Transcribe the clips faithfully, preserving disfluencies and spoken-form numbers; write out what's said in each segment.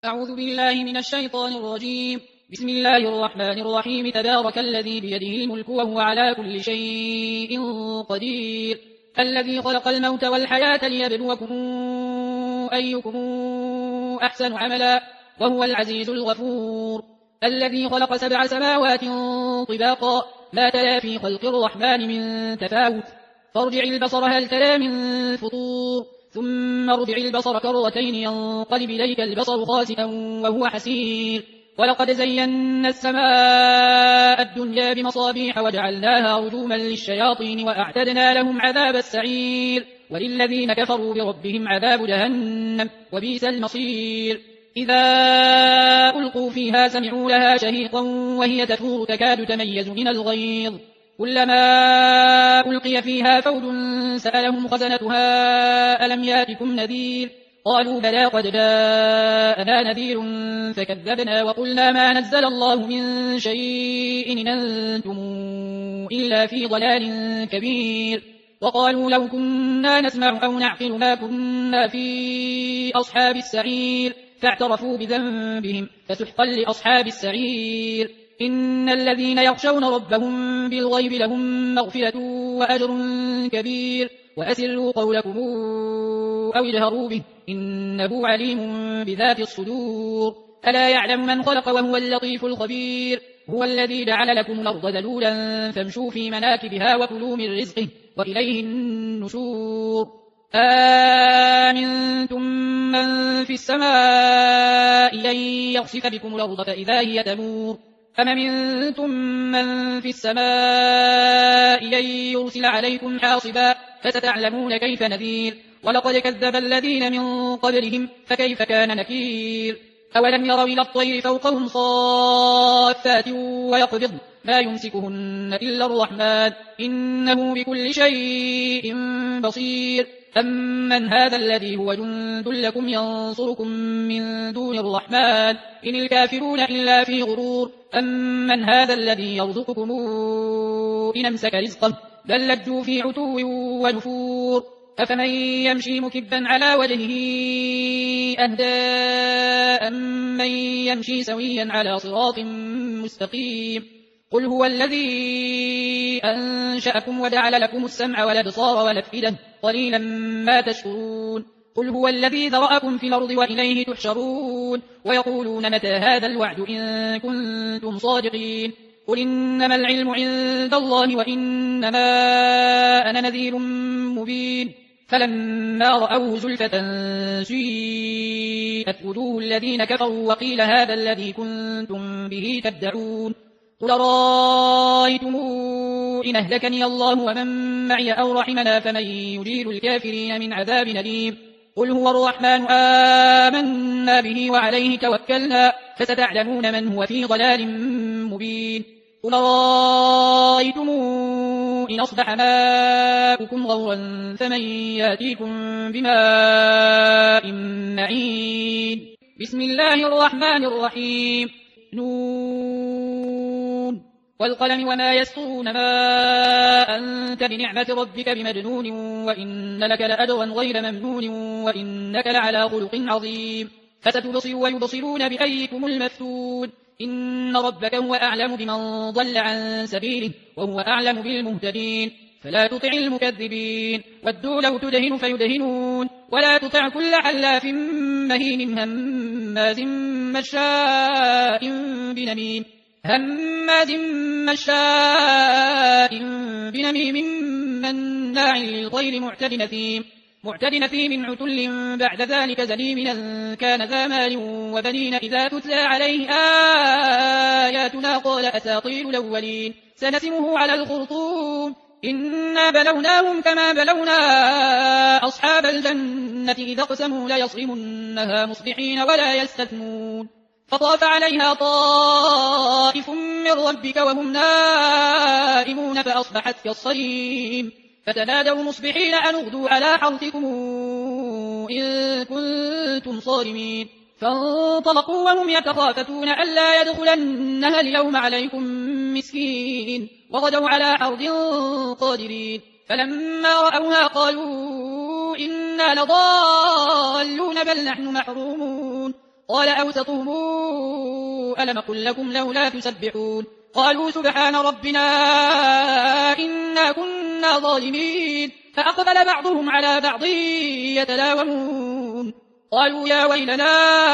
أعوذ بالله من الشيطان الرجيم. بسم الله الرحمن الرحيم. تبارك الذي بيده الملك وهو على كل شيء قدير، الذي خلق الموت والحياة ليبلوكم أيكم أحسن عملا وهو العزيز الغفور، الذي خلق سبع سماوات طباقا ما ترى في خلق الرحمن من تفاوت، فارجع البصر هل ترى من فطور، ثم ارجع البصر كرتين ينقلب إليك البصر خاسئا وهو حسير، ولقد زينا السماء الدنيا بمصابيح وجعلناها رجوما للشياطين وأعتدنا لهم عذاب السعير، وللذين كفروا بربهم عذاب جهنم وبئس المصير. إذا ألقوا فيها سمعوا لها شهيقا وهي تفور تكاد تميز من الغيظ، كلما ألقي فيها فوج سألهم خزنتها ألم ياتكم نذير، قالوا بلى قد جاءنا نذير فكذبنا وقلنا ما نزل الله من شيء إن أنتم إلا في ضلال كبير، وقالوا لو كنا نسمع أو نعقل ما كنا في أصحاب السعير، فاعترفوا بذنبهم فسحقا لأصحاب السعير. إن الذين يخشون ربهم بالغيب لهم مغفرة وأجر كبير، وأسروا قولكم أو اجهروا به إنه عليم بذات الصدور. ألا يعلم من خلق وهو اللطيف الخبير، هو الذي جعل لكم الأرض ذلولا فامشوا في مناكبها وكلوا من رزقه وإليه النشور. آمنتم من في السماء أن يخسف بكم الأرض فإذا هي تمور، أم أمنتم من في السماء أن يرسل عليكم حاصبا فستعلمون كيف نذير، ولقد كذب الذين من قبلهم فكيف كان نكير. أولم يروا إلى الطير فوقهم صافات ويقبضن ما يمسكهن إلا الرحمن إنه بكل شيء بصير. أمن هذا الذي هو جند لكم ينصركم من دون الرحمن إن الكافرون إلا في غرور. أمن هذا الذي يرزقكم إن أمسك رزقه بل لجوا في عتو ونفور. أفمن يمشي مكبا على وجهه أهدى أمن يمشي سويا على صراط مستقيم. قل هو الذي أنشأكم وجعل لكم السمع والأبصار والأفئدة قليلا ما تشكرون. قل هو الذي ذرأكم في الأرض وإليه تحشرون. ويقولون متى هذا الوعد إن كنتم صادقين. قل إنما العلم عند الله وإنما أنا نذير مبين. فلما رأوه زلفة سيئت وجوه الذين كفروا وقيل هذا الذي كنتم به تدعون. قل رأيتم إن أهلكني الله ومن معي أو رحمنا فمن يجير الكافرين من عذاب أليم. قل هو الرحمن آمنا به وعليه توكلنا فستعلمون من هو في ضلال مبين. قل رأيتم إن أصبح ماؤكم غورا فمن يأتيكم بماء معين. بسم الله الرحمن الرحيم. نون والقلم وما يسطرون ما أنت بنعمة ربك بمجنون وإن لك لأجرا غير ممنون وإنك لعلى خلق عظيم. فستبصر ويبصرون بأيكم المفتون. إن ربك هو أعلم بمن ضل عن سبيله وهو أعلم بالمهتدين. فلا تطع المكذبين ودوا لو تدهن فيدهنون ولا تطع كل حلاف مهين هماز مشاء بنميم هماز مشاء بنميم مناع للخير معتد نثيم معتد نثيم عتل بعد ذلك زنيم أن كان ذا مال وبنين إذا تتلى عليه آياتنا قال أساطير الأولين سنسمه على الخرطوم. إنا بلوناهم كما بلونا أصحاب الجنة إذا اقسموا ليصرمنها مصبحين ولا يستثنون. فطاف عليها طائف من ربك وهم نائمون فأصبحت كالصريم. فتنادوا مصبحين أن اغدوا على حرثكم إن كنتم صارمين. فانطلقوا وهم يتخافتون ألا يدخلنها اليوم عليكم مسكين وغدوا على حرد قادرين. فلما رأوها قالوا إنا لضالون بل نحن محرومون. قال أوسطهم ألم قل لكم لولا تسبحون قالوا سبحان ربنا إنا كنا ظالمين فأقبل بعضهم على بعض يتلاومون قالوا يا ويلنا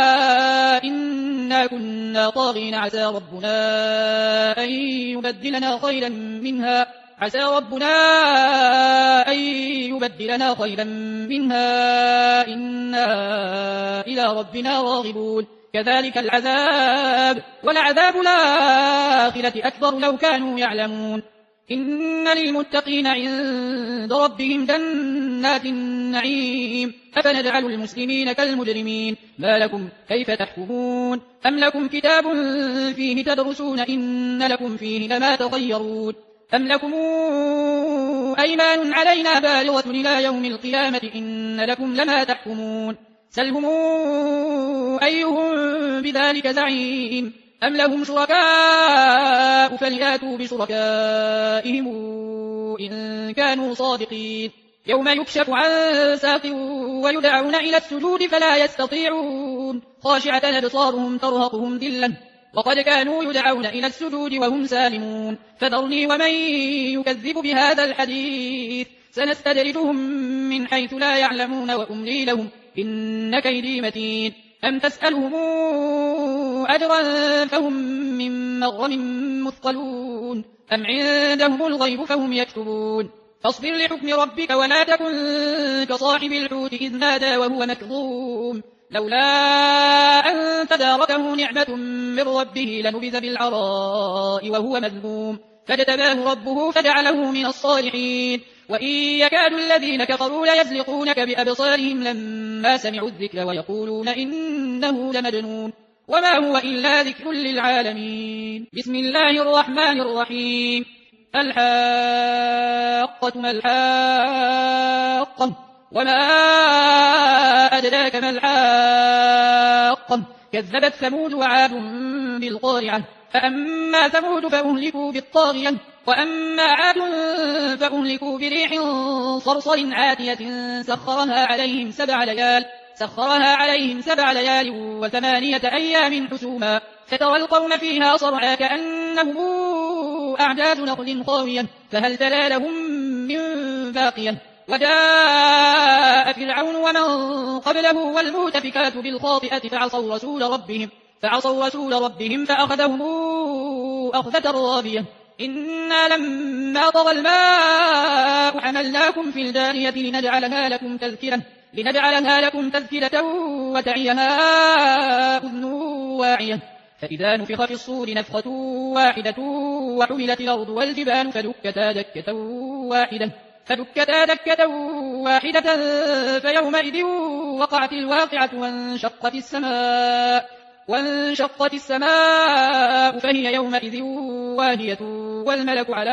إنا كنا طاغين عسى ربنا أن يبدلنا خيرا منها عسى ربنا أن يبدلنا خيرا منها إنا إلى ربنا راغبون كذلك العذاب ولعذاب الآخرة أكبر لو كانوا يعلمون إن للمتقين عند ربهم جنات النعيم أفنجعل المسلمين كالمجرمين ما لكم كيف تحكمون أم لكم كتاب فيه تدرسون إن لكم فيه لما تخيرون أم لكم أيمان علينا بالغة إلى يوم القيامة إن لكم لما تحكمون سلهم أيهم بذلك زعيم أم لهم شركاء فلياتوا بشركائهم إن كانوا صادقين يوم يكشف عن ساق ويدعون إلى السجود فلا يستطيعون خاشعة أبصارهم ترهقهم ذلة وقد كانوا يدعون إلى السجود وهم سالمون فذرني ومن يكذب بهذا الحديث سنستدرجهم من حيث لا يعلمون وأملي لهم إن كيدي متين أم تسألهم أجرا فهم من مغرم مثقلون أم عندهم الغيب فهم يكتبون فاصبر لحكم ربك ولا تكن كصاحب الحوت إذ نادى وهو مكظوم لولا أن تداركه نعمة من ربه لنبذ بالعراء وهو مذموم فاجتباه ربه فجعله من الصالحين وإن يكاد الذين كفروا ليزلقونك بأبصارهم لما سمعوا الذكر ويقولون إنه لمجنون وما هو إلا ذكر للعالمين بسم الله الرحمن الرحيم الحاقة ما الحاقة وما أدراك ما الحاقة كذبت ثمود وعاد بالقارعة فأما ثمود فأهلكوا بالطاغية وأما عاد فأهلكوا بريح صرصر عاتية سخرها عليهم سبع ليال سخرها عليهم سبع ليال وثمانية أيام حسوما فترى القوم فيها صرعى كأنهم أعجاز نخل خاوية فهل ترى لهم من باقية وجاء فرعون ومن قبله والمؤتفكات بالخاطئة فعصوا رسول ربهم فعصوا رسول ربهم فأخذهم أخذة رابية إنا لما طغى الماء حملناكم في الجارية لنجعلها لكم تذكرة لنجعلها لكم تذكرة وتعيها أذن واعية فإذا نفخ في الصور نفخة واحدة وحملت الأرض والجبال فدكتا دكة واحدة فدكتا دكة واحدة فيومئذ وقعت الواقعة وانشقت السماء وانشقت السماء فهي يومئذ واهية والملك على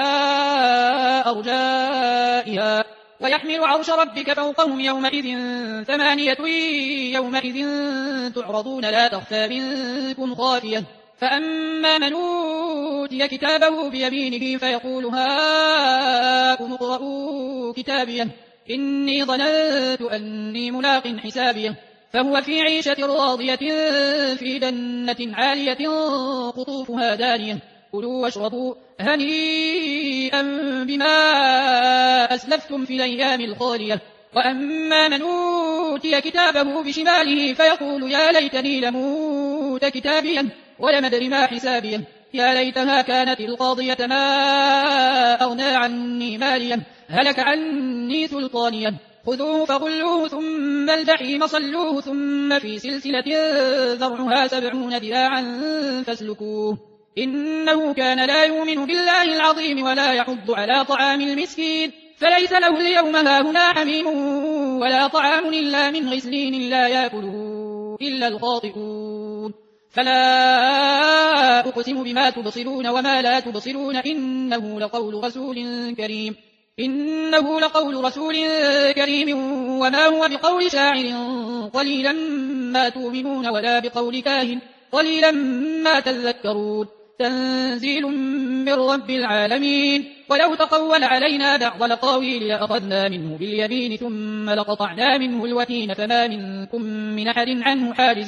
أرجائها ويحمل عرش ربك فوقهم يومئذ ثمانية يومئذ تعرضون لا تخفى منكم خافية فأما من أوتي كتابه بيمينه فيقول هاؤم اقرءوا كتابيه إني ظننت أني ملاق حسابيه فهو في عيشة راضية في جنة عالية قطوفها دانية كلوا واشربوا هنيئا بما أسلفتم في الأيام الخالية وأما من أوتي كتابه بشماله فيقول يا ليتني لموت كتابيا ولم أدر ما حسابيا يا ليتها كانت القاضية ما أغنى عني ماليا هلك عني سلطانيا خذوه فغلوه ثم الجحيم صلوه ثم في سلسلة ذرعها سبعون ذراعا فاسلكوه إنه كان لا يؤمن بالله العظيم ولا يحض على طعام المسكين فليس له اليوم هاهنا حميم ولا طعام إلا من غسلين لا يأكله إلا الخاطئون فلا أقسم بما تبصرون وما لا تبصرون إنه لقول رسول كريم إنه لقول رسول كريم وما هو بقول شاعر قليلا ما تؤمنون ولا بقول كاهن قليلا ما تذكرون تنزيل من رب العالمين ولو تقول علينا بعض الأقاويل لأخذنا منه باليمين ثم لقطعنا منه الوتين فما منكم من أحد عنه حاجزين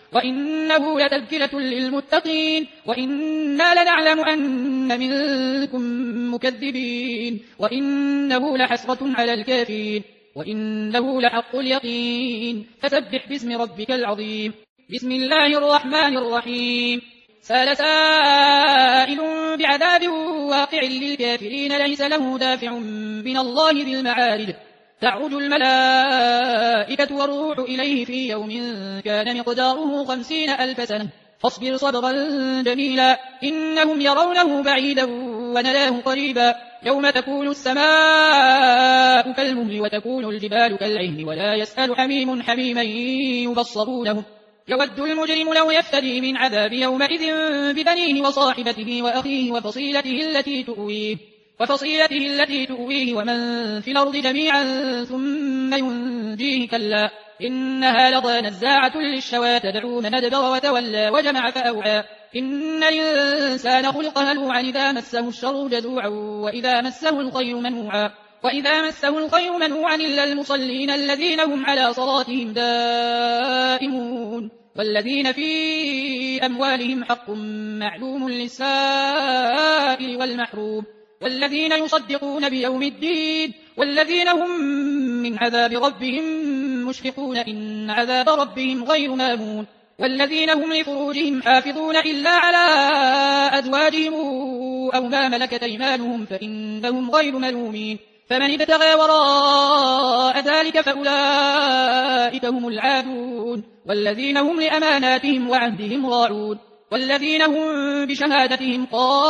وإنه لتذكرة للمتقين وإنا لنعلم أن منكم مكذبين وإنه لحسرة على الكافرين وإنه لحق اليقين فسبح باسم ربك العظيم. بسم الله الرحمن الرحيم. سأل سائل بعذاب واقع للكافرين ليس له دافع من الله ذي المعارج تعرج الملائكة والروح إليه في يوم كان مقداره خمسين ألف سنة فاصبر صبرا جميلا إنهم يرونه بعيدا ونراه قريبا يوم تكون السماء كالمهل وتكون الجبال كالعهن ولا يسأل حميم حميما يبصرونهم يود المجرم لو يفتدي من عذاب يومئذ ببنيه وصاحبته وأخيه وفصيلته التي تؤويه وفصيلته التي تؤويه ومن في الأرض جميعا ثم ينجيه كلا إنها لظى نزاعة للشوى تدعو من أدبر وتولى وجمع فأوعى إن الإنسان خلق هلوعا إذا مسه الشر جزوعا وإذا مسه الخير منوعا وإذا مسه الخير منوعا إلا المصلين الذين هم على صلاتهم دائمون والذين في أموالهم حق معلوم للسائل والمحروم والذين يصدقون بيوم الدين والذين هم من عذاب ربهم مشفقون إن عذاب ربهم غير مامون والذين هم لفروجهم حافظون إلا على أزواجهم أو ما ملكت أيمانهم فإنهم غير ملومين فمن ابتغى وراء ذلك فأولئك هم العادون والذين هم لأماناتهم وعهدهم راعون والذين هم بشهادتهم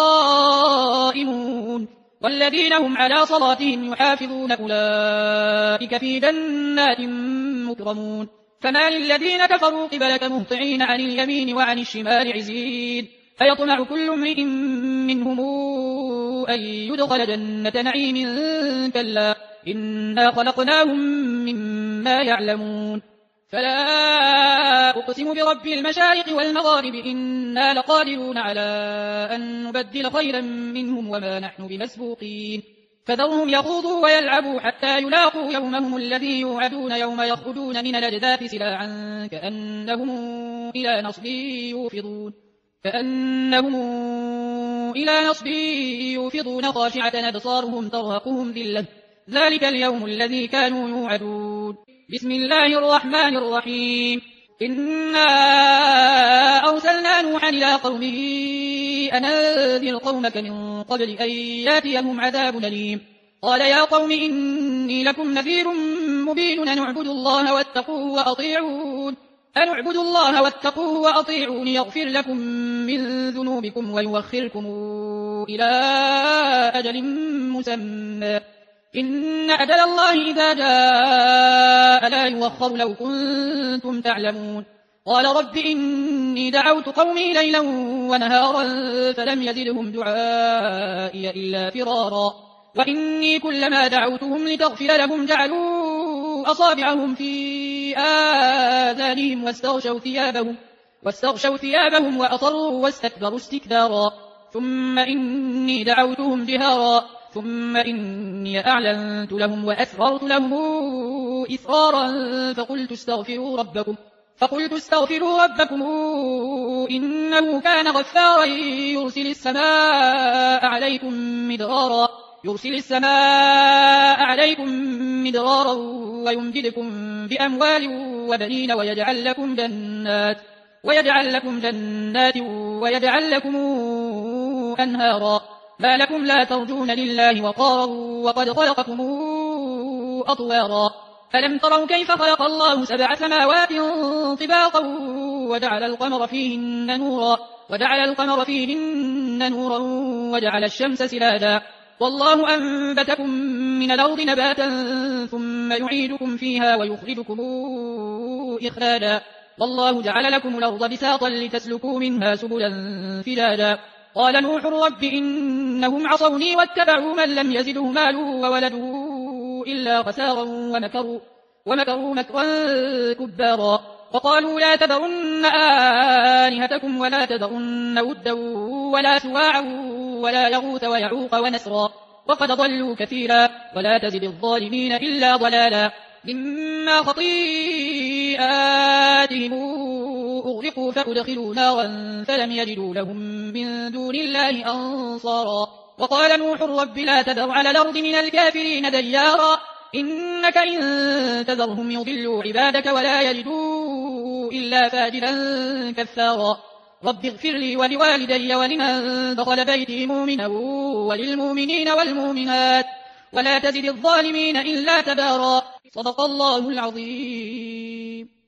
قائمون والذين هم على صلاتهم يحافظون أولئك في جنات مكرمون فما للذين كفروا قبلك مهطعين عن اليمين وعن الشمال عزين فيطمع كل امرئ منهم أن يدخل جنة نعيم كلا إنا خلقناهم مما يعلمون فلا أقسم برب المشارق والمغارب إنا لقادرون على أن نبدل خيرا منهم وما نحن بمسبوقين فذرهم يخوضوا ويلعبوا حتى يلاقوا يومهم الذي يوعدون يوم يخرجون من الأجداث سراعا كأنهم إلى نصب يوفضون كأنهم إلى نصب يوفضون خاشعة أبصارهم ترهقهم ذلة ذلك اليوم الذي كانوا يوعدون. بسم الله الرحمن الرحيم. إنا أرسلنا نوحا إلى قومه أن أنذر قومك من قبل أن ياتيهم عذاب أليم قال يا قوم إني لكم نذير مبين أن اعبدوا الله واتقوه وأطيعون أن اعبدوا الله واتقوه وأطيعون يغفر لكم من ذنوبكم ويوخركم إلى أجل مسمى إن أجل الله إذا جاء لا يوخر لو كنتم تعلمون قال رب إني دعوت قومي ليلا ونهارا فلم يزدهم دعائي إلا فرارا وإني كلما دعوتهم لتغفر لهم جعلوا أصابعهم في آذانهم واستغشوا ثيابهم واستغشوا ثيابهم وأصروا واستكبروا استكبارا ثم إني دعوتهم جهارا ثم إني أعلنت لهم وأسررت لهم إسرارا فقلت استغفروا ربكم فقلت استغفروا ربكم إنه كان غفارا يرسل السماء عليكم مدرارا يرسل السماء عليكم مدرارا ويمددكم بأموال وبنين ويجعل لكم جنات ويجعل لكم جنات ويجعل لكم أنهارا ما لكم لا ترجون لله وقارا وقد خلقكم أطوارا ألم تروا كيف خلق الله سبع سماوات طباقا وجعل القمر فيهن نورا وجعل القمر فيهن نورا وجعل الشمس سراجا والله أنبتكم من الأرض نباتا ثم يعيدكم فيها ويخرجكم إخراجا والله جعل لكم الأرض بساطا لتسلكوا منها سبلا فجاجا قال نوح رب إنهم عصوني واتبعوا من لم يزده ماله وولده إلا خسارا ومكروا, ومكروا مكرا كبارا وقالوا لا تذرن آلهتكم ولا تذرن ودا ولا سواعا ولا يغوث ويعوق ونسرا وقد ضلوا كثيرا ولا تزد الظالمين إلا ضلالا مما خطيئاتهم أغرقوا فأدخلوا نارا فلم يجدوا لهم من دون الله أنصارا وقال نوح رب لا تذر على الأرض من الكافرين ديارا إنك إن تذرهم يضلوا عبادك ولا يجدوا إلا فاجرا كفارا رب اغفر لي ولوالدي ولمن دخل بيتي مؤمنا وللمؤمنين والمؤمنات ولا تزد الظالمين إلا تبارا صدق الله العظيم.